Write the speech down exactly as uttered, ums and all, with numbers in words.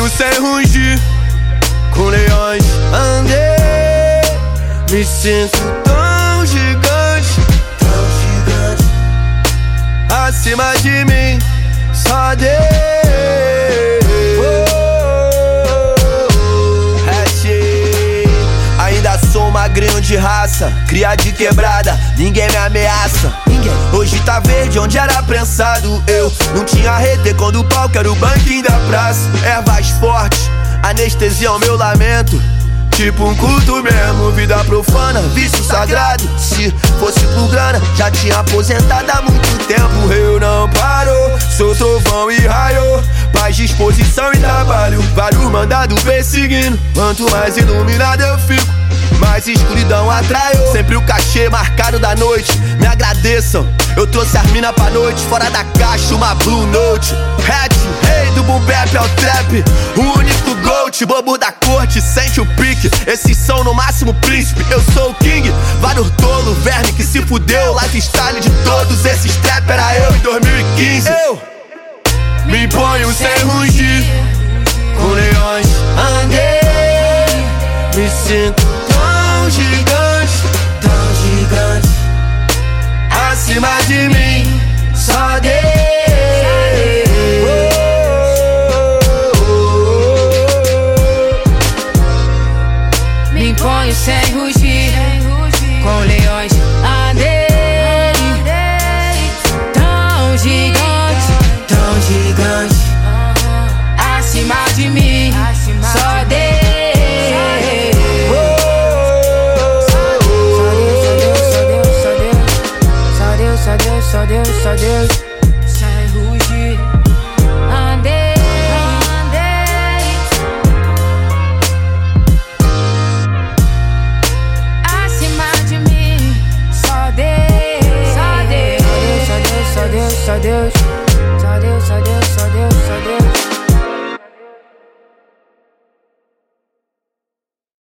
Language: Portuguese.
imponho sem rugir. Com leões andei, me sinto tão gigante, tão gigante. Acima de mim, só Deus. Ainda sou magrinho de raça, cria de quebrada, ninguém me ameaça. Ninguém. Hoje tá verde onde era prensado. Eu não tinha rede quando o palco era o banquinho da praça. Ervas fortes, anestesia é o meu lamento. Tipo um culto mesmo, vida profana, vício sagrado. Se fosse por grana, já tinha aposentado há muito tempo. Eu não paro, sou trovão e raio, paz, disposição e trabalho. Vários mandados perseguindo, quanto mais iluminado eu fico, mais escuridão atraio. Sempre o cachê marcado da noite, me agradeçam. Eu trouxe as mina pra noite, fora da caixa, uma Blue Note. Hatch, rei do boom bap é o trap, o único GOAT, bobo da corte, sente o pique. Esses são no máximo príncipe, eu sou o king. Vários tolo, verme que se fudeu. Lifestyle de todos esses trap era eu em dois mil e quinze. Eu me imponho sem rugir. Com leões andei, me sinto tão gigante, tão gigante. Acima de mim, só Deus. Me imponho sem rugir, com leões andei, tão gigante, tão gigante. Acima de mim, só Deus. Só Deus, só Deus, sem rugir. Andei, andei, acima de mim, só Deus. Só Deus, só Deus, só Deus, só Deus, só Deus, só Deus.